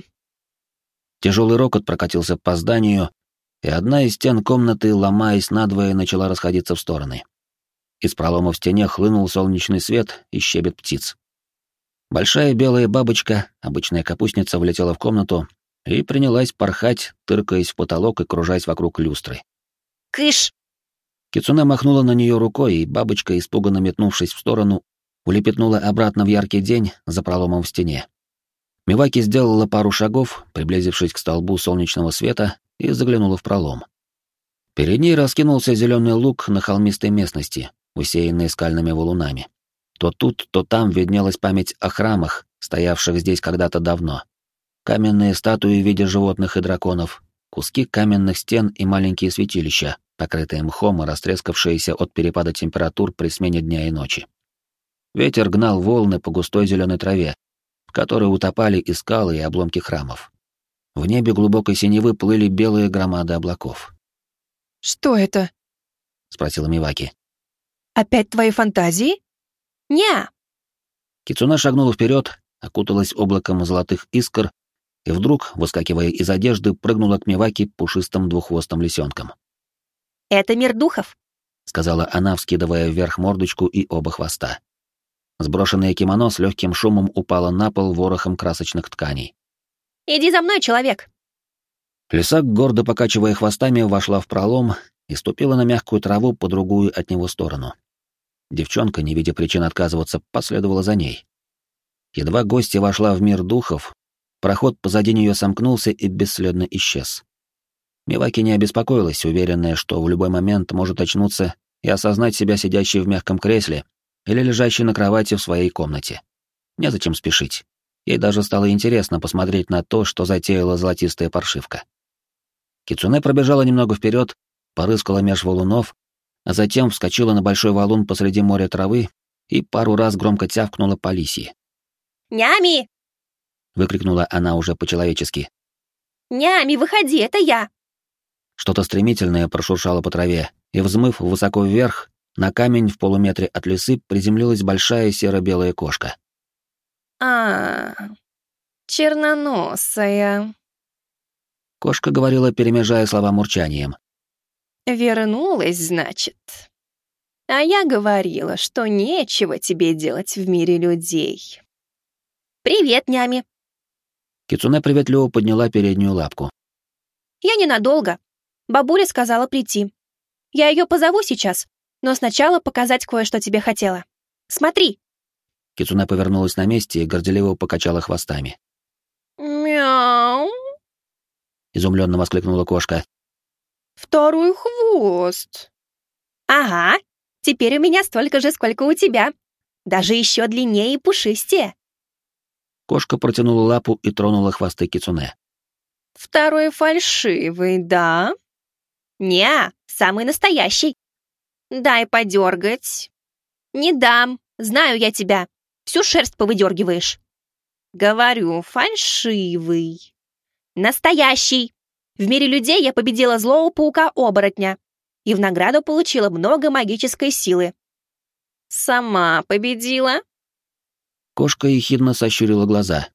Тяжелый рокот прокатился по зданию, и одна из стен комнаты, ломаясь надвое, начала расходиться в стороны. Из пролома в стене хлынул солнечный свет и щебет птиц. Большая белая бабочка, обычная капустница, влетела в комнату и принялась порхать, тыркаясь в потолок и кружась вокруг люстры. Кыш! Кицуне махнула на нее рукой, и бабочка, испуганно метнувшись в сторону, улепетнула обратно в яркий день за проломом в стене. Миваки сделала пару шагов, приблизившись к столбу солнечного света, и заглянула в пролом. Перед ней раскинулся зеленый луг на холмистой местности, усеянный скальными валунами. То тут, то там виднелась память о храмах, стоявших здесь когда-то давно. Каменные статуи в виде животных и драконов, куски каменных стен и маленькие святилища, покрытые мхом и растрескавшиеся от перепада температур при смене дня и ночи. Ветер гнал волны по густой зеленой траве, в которой утопали и скалы, и обломки храмов. В небе глубокой синевы плыли белые громады облаков. «Что это?» — спросила Миваки. «Опять твои фантазии?» Ня! Кицуне шагнула вперед, окуталась облаком золотых искр и вдруг, выскакивая из одежды, прыгнула к Миваки пушистым двуххвостым лисенком. Это мир духов, — сказала она, вскидывая вверх мордочку и оба хвоста. Сброшенное кимоно с легким шумом упало на пол ворохом красочных тканей. Иди за мной, человек. Лиса, гордо покачивая хвостами, вошла в пролом и ступила на мягкую траву по другую от него сторону. Девчонка, не видя причин отказываться, последовала за ней. Едва гостья вошла в мир духов, проход позади нее сомкнулся и бесследно исчез. Миваки не обеспокоилась, уверенная, что в любой момент может очнуться и осознать себя сидящей в мягком кресле или лежащей на кровати в своей комнате. Незачем спешить. Ей даже стало интересно посмотреть на то, что затеяла золотистая паршивка. Кицуне пробежала немного вперед, порыскала меж валунов, а затем вскочила на большой валун посреди моря травы и пару раз громко тявкнула по лисьи. «Нями! Выкрикнула она уже по-человечески. Нями, выходи, это я!» Что-то стремительное прошуршало по траве, и, взмыв высоко вверх, на камень в полуметре от лисы приземлилась большая серо-белая кошка. Черноносая. Кошка говорила, перемежая слова мурчанием. Вернулась, значит. А я говорила, что нечего тебе делать в мире людей. «Привет, нями!» Кицуне приветливо подняла переднюю лапку. «Я ненадолго. Бабуля сказала прийти. Я ее позову сейчас, но сначала показать кое-что тебе хотела. Смотри!» Кицуне повернулась на месте и горделиво покачала хвостами. Мяу. Изумленно воскликнула кошка. Второй хвост. «Ага, теперь у меня столько же, сколько у тебя. Даже еще длиннее и пушистее». Кошка протянула лапу и тронула хвосты Кицуне. Второй фальшивый, да? «Не, самый настоящий». Дай подергать. «Не дам, знаю я тебя. Всю шерсть повыдергиваешь». Говорю, фальшивый. «Настоящий. В мире людей я победила злого паука-оборотня и в награду получила много магической силы». Сама победила. Кошка ехидно сощурила глаза.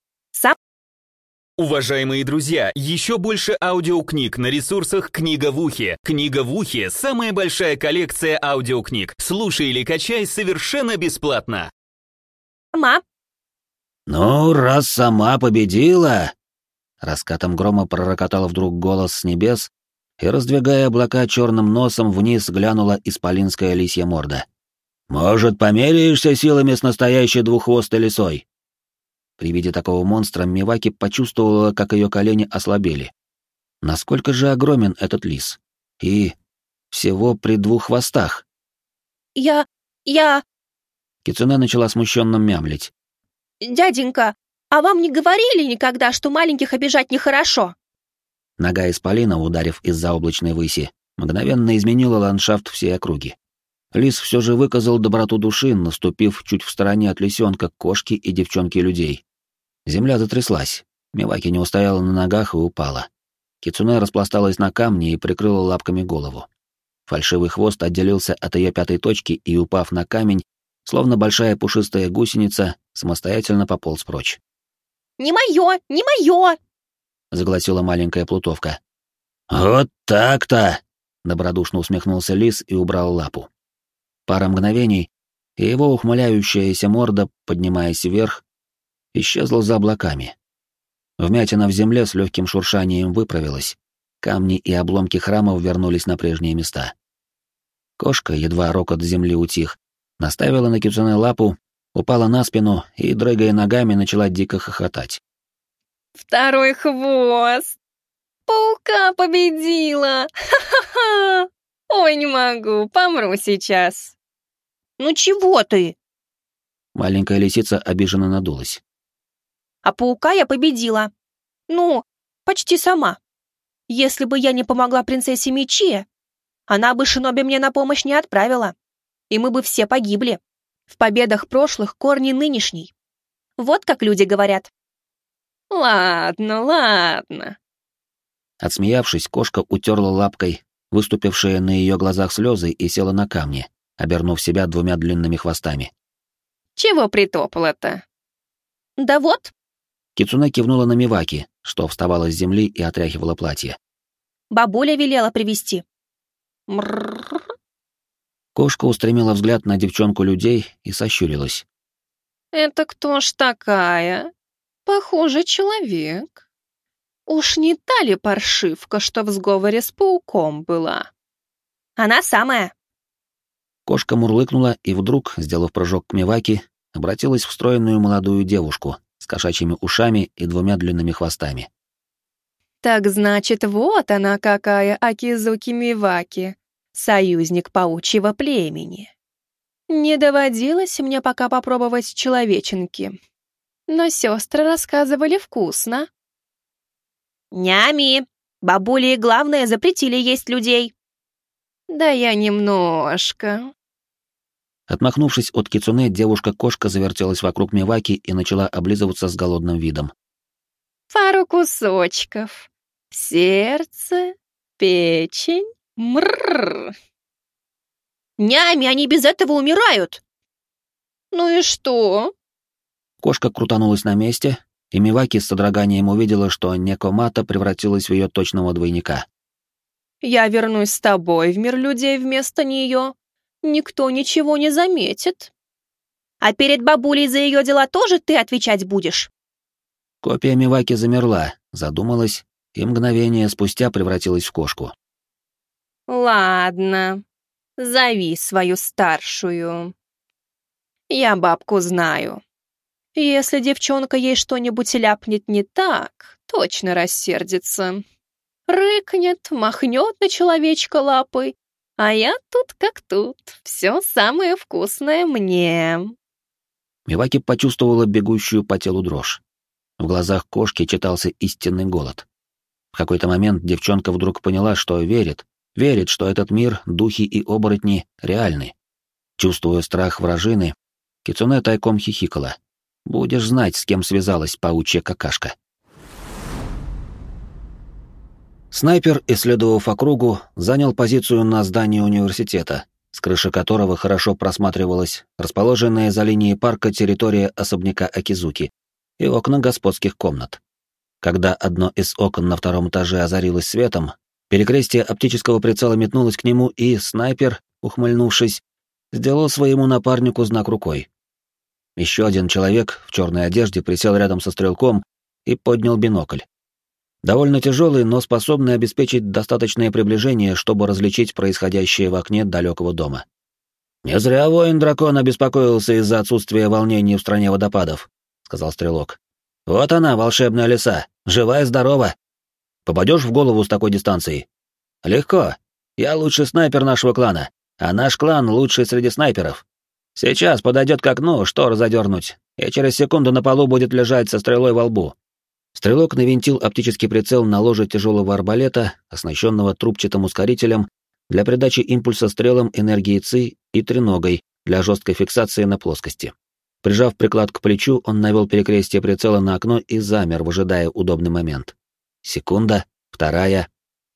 Уважаемые друзья, еще больше аудиокниг на ресурсах «Книга в ухе». «Книга в ухе» — самая большая коллекция аудиокниг. Слушай или качай совершенно бесплатно. «Сама». «Ну, раз сама победила...» Раскатом грома пророкотал вдруг голос с небес, и, раздвигая облака черным носом, вниз глянула исполинская лисья морда. «Может, померяешься силами с настоящей двуххвостой лисой?» При виде такого монстра Миваки почувствовала, как ее колени ослабели. Насколько же огромен этот лис? И всего при 2 хвостах. Я... Кицуне начала смущенно мямлить. Дяденька, а вам не говорили никогда, что маленьких обижать нехорошо?» Нога исполина, ударив из-за облачной выси, мгновенно изменила ландшафт всей округи. Лис все же выказал доброту души, наступив чуть в стороне от лисенка, кошки и девчонки-людей. Земля затряслась. Миваки не устояла на ногах и упала. Кицуне распласталась на камне и прикрыла лапками голову. Фальшивый хвост отделился от ее пятой точки и, упав на камень, словно большая пушистая гусеница, самостоятельно пополз прочь. «Не мое, не мое!» — загласила маленькая плутовка. «Вот так-то!» — добродушно усмехнулся лис и убрал лапу. Пара мгновений, и его ухмыляющаяся морда, поднимаясь вверх, исчезла за облаками. Вмятина в земле с легким шуршанием выправилась, камни и обломки храмов вернулись на прежние места. Кошка, едва рокот земли утих, наставила на Кицуне лапу, упала на спину и, дрыгая ногами, начала дико хохотать. Второй хвост. Паука победила. Ха-ха-ха. Ой, не могу, помру сейчас. «Ну чего ты?» Маленькая лисица обиженно надулась. «А паука я победила. Ну, почти сама. Если бы я не помогла принцессе Мичи, она бы Шиноби мне на помощь не отправила, и мы бы все погибли. В победах прошлых корни нынешней. Вот как люди говорят». Ладно, ладно. Отсмеявшись, кошка утерла лапкой выступившие на ее глазах слезы и села на камни, обернув себя 2 длинными хвостами. Чего притопала-то? «Да вот». Кицуне кивнула на Миваки, что вставала с земли и отряхивала платье. «Бабуля велела привезти». Мрррр. Кошка устремила взгляд на девчонку людей и сощурилась. Это кто ж такая? Похоже, человек. Уж не та ли паршивка, что в сговоре с пауком была? «Она самая». Кошка мурлыкнула и вдруг, сделав прыжок к Миваки, обратилась в стройную молодую девушку с кошачьими ушами и 2 длинными хвостами. Так значит, вот она какая, Акизуки Миваки, союзник паучьего племени. Не доводилось мне пока попробовать человеченки, но сестры рассказывали вкусно. «Нями, бабули и главное запретили есть людей». Да я немножко. Отмахнувшись от Кицуне, девушка-кошка завертелась вокруг Миваки и начала облизываться с голодным видом. Пару кусочков. Сердце, печень, мрррр. «Нями, они без этого умирают!» Ну и что? Кошка крутанулась на месте, и Миваки с содроганием увидела, что Некомата превратилась в ее точного двойника. Я вернусь с тобой в мир людей вместо нее. никто ничего не заметит. А перед бабулей за ее дела тоже ты отвечать будешь? Копия Миваки замерла, задумалась и мгновение спустя превратилась в кошку. Ладно, зови свою старшую. Я бабку знаю. Если девчонка ей что-нибудь ляпнет не так, точно рассердится. Рыкнет, махнет на человечка лапой, а я тут как тут, все самое вкусное мне. Миваки почувствовала бегущую по телу дрожь. В глазах кошки читался истинный голод. В какой-то момент девчонка вдруг поняла, что верит, что этот мир, духи и оборотни реальны. Чувствуя страх вражины, Кицуне тайком хихикала. Будешь знать, с кем связалась паучья какашка. Снайпер, исследовав округу, занял позицию на здании университета, с крыши которого хорошо просматривалась расположенная за линией парка территория особняка Акизуки и окна господских комнат. Когда одно из окон на втором этаже озарилось светом, перекрестие оптического прицела метнулось к нему, и снайпер, ухмыльнувшись, сделал своему напарнику знак рукой. Еще один человек в черной одежде присел рядом со стрелком и поднял бинокль. Довольно тяжелый, но способный обеспечить достаточное приближение, чтобы различить происходящее в окне далекого дома. «Не зря воин-дракон обеспокоился из-за отсутствия волнений в стране водопадов», — сказал стрелок. «Вот она, волшебная лиса, жива и здорова. Попадешь в голову с такой дистанции?» «Легко. Я лучший снайпер нашего клана, а наш клан лучший среди снайперов. Сейчас подойдет к окну, шторы задернуть, и через секунду на полу будет лежать со стрелой во лбу». Стрелок навинтил оптический прицел на ложе тяжелого арбалета, оснащенного трубчатым ускорителем для придачи импульса стрелам энергии ЦИ и треногой для жесткой фиксации на плоскости. Прижав приклад к плечу, он навел перекрестие прицела на окно и замер, выжидая удобный момент. Секунда, вторая.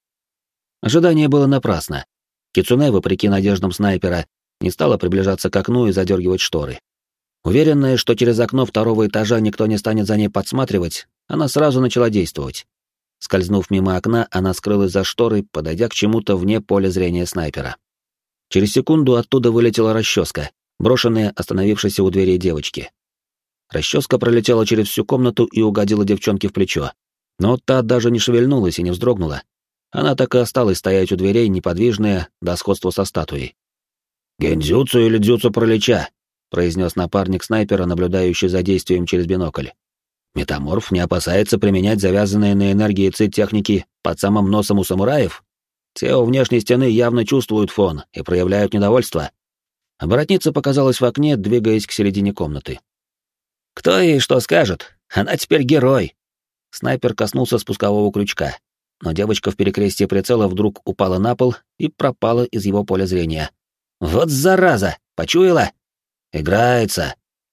Ожидание было напрасно. Кицуне, вопреки надеждам снайпера, не стала приближаться к окну и задергивать шторы. Уверенная, что через окно второго этажа никто не станет за ней подсматривать, она сразу начала действовать. Скользнув мимо окна, она скрылась за шторой, подойдя к чему-то вне поля зрения снайпера. Через секунду оттуда вылетела расческа, брошенная остановившейся у двери девочки. Расческа пролетела через всю комнату и угодила девчонке в плечо. Но та даже не шевельнулась и не вздрогнула. Она так и осталась стоять у дверей, неподвижная, до сходства со статуей. «Гендзюцу или дзюцу пролеча», — произнес напарник снайпера, наблюдающий за действием через бинокль. «Метаморф не опасается применять завязанные на энергии ЦИ техники под самым носом у самураев? Те у внешней стены явно чувствуют фон и проявляют недовольство». Оборотница показалась в окне, двигаясь к середине комнаты. «Кто ей что скажет? Она теперь герой!» Снайпер коснулся спускового крючка, но девочка в перекрестии прицела вдруг упала на пол и пропала из его поля зрения. «Вот зараза! Почуяла? Играется!»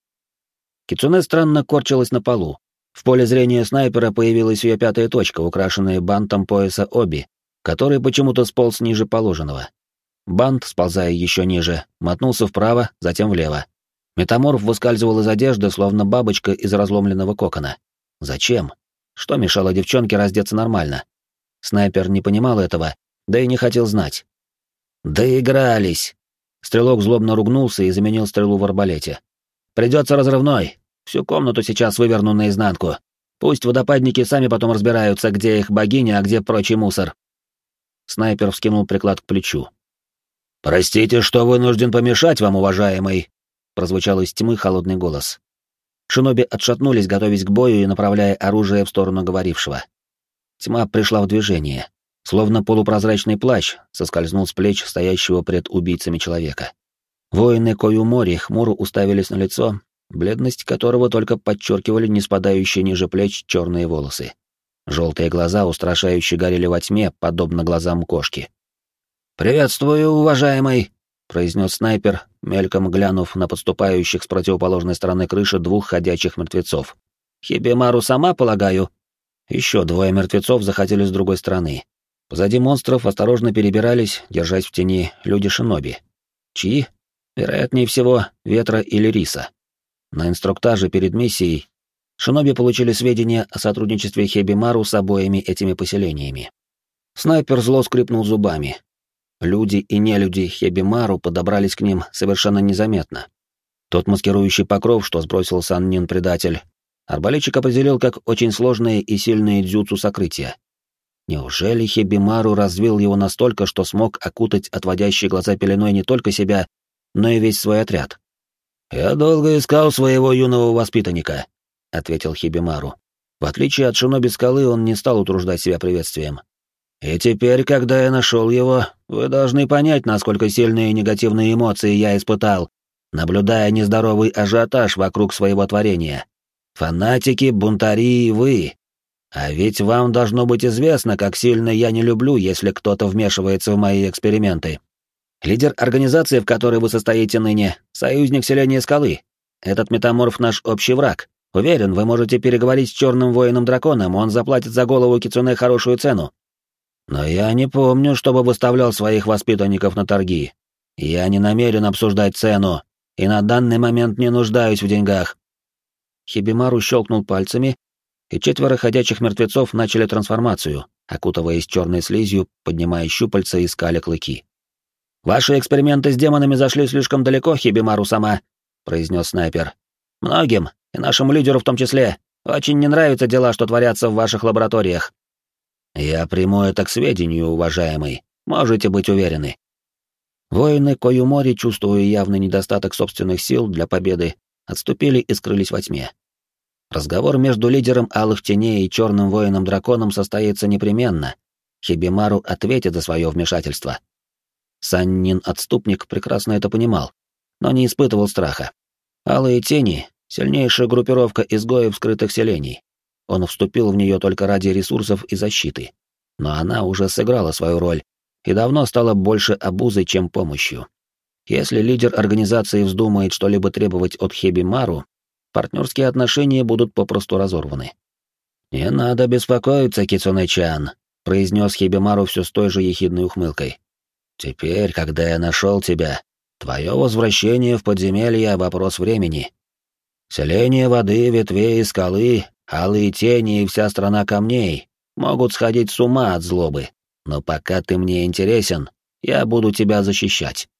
Кицуне странно корчилась на полу. В поле зрения снайпера появилась ее пятая точка, украшенная бантом пояса Оби, который почему-то сполз ниже положенного. Бант, сползая еще ниже, мотнулся вправо, затем влево. Метаморф выскальзывал из одежды, словно бабочка из разломленного кокона. Зачем? Что мешало девчонке раздеться нормально? Снайпер не понимал этого, да и не хотел знать. «Доигрались!» Стрелок злобно ругнулся и заменил стрелу в арбалете. «Придется разрывной. Всю комнату сейчас выверну наизнанку. Пусть водопадники сами потом разбираются, где их богиня, а где прочий мусор». Снайпер вскинул приклад к плечу. «Простите, что вынужден помешать вам, уважаемый», — прозвучал из тьмы холодный голос. Шиноби отшатнулись, готовясь к бою и направляя оружие в сторону говорившего. Тьма пришла в движение. Словно полупрозрачный плащ соскользнул с плеч стоящего пред убийцами человека. Воины Коюмори хмуро уставились на лицо, бледность которого только подчеркивали не спадающие ниже плеч черные волосы. Желтые глаза устрашающе горели во тьме, подобно глазам кошки. «Приветствую, уважаемый», — произнес снайпер, мельком глянув на подступающих с противоположной стороны крыши двух ходячих мертвецов. «Хибимару сама, полагаю?» Еще двое мертвецов заходили с другой стороны. Позади монстров осторожно перебирались, держась в тени, люди шиноби. Чьи? Вероятнее всего, Ветра или Риса. На инструктаже перед миссией шиноби получили сведения о сотрудничестве Хибимару с обоими этими поселениями. Снайпер зло скрипнул зубами. люди и нелюди Хебимару подобрались к ним совершенно незаметно. Тот маскирующий покров, что сбросил Саннин-предатель, арбалетчик определил как очень сложные и сильные дзюцу сокрытия. Неужели Хебимару развил его настолько, что смог окутать отводящей глаза пеленой не только себя, но и весь свой отряд? «Я долго искал своего юного воспитанника», — ответил Хебимару. В отличие от шиноби-скалы, он не стал утруждать себя приветствием. «И теперь, когда я нашел его, вы должны понять, насколько сильные негативные эмоции я испытал, наблюдая нездоровый ажиотаж вокруг своего творения. Фанатики, бунтари и вы. А ведь вам должно быть известно, как сильно я не люблю, если кто-то вмешивается в мои эксперименты. Лидер организации, в которой вы состоите ныне, союзник селения Скалы. Этот метаморф наш общий враг. Уверен, вы можете переговорить с черным воином-драконом, он заплатит за голову Кицуне хорошую цену. Но я не помню, чтобы выставлял своих воспитанников на торги. Я не намерен обсуждать цену, и на данный момент не нуждаюсь в деньгах». Хибимару щелкнул пальцами, и 4 ходячих мертвецов начали трансформацию, окутываясь черной слизью, поднимая щупальца и скаля клыки. «Ваши эксперименты с демонами зашли слишком далеко, Хибимару-сама», — произнес снайпер. «Многим, и нашему лидеру в том числе, очень не нравятся дела, что творятся в ваших лабораториях». «Я приму это к сведению, уважаемый, можете быть уверены». Воины Коюмори, чувствуя явный недостаток собственных сил для победы, отступили и скрылись во тьме. Разговор между лидером Алых Теней и черным воином-драконом состоится непременно. Хибимару ответит за свое вмешательство. Саннин-отступник прекрасно это понимал, но не испытывал страха. Алые Тени — сильнейшая группировка изгоев скрытых селений. Он вступил в нее только ради ресурсов и защиты. Но она уже сыграла свою роль и давно стала больше обузой, чем помощью. Если лидер организации вздумает что-либо требовать от Хибимару, партнерские отношения будут попросту разорваны. «Не надо беспокоиться, Кицуне-чан», — произнес Хибимару все с той же ехидной ухмылкой. «Теперь, когда я нашел тебя, твое возвращение в подземелье — вопрос времени. Селение воды, ветвей и скалы, алые тени и вся страна камней могут сходить с ума от злобы, но пока ты мне интересен, я буду тебя защищать».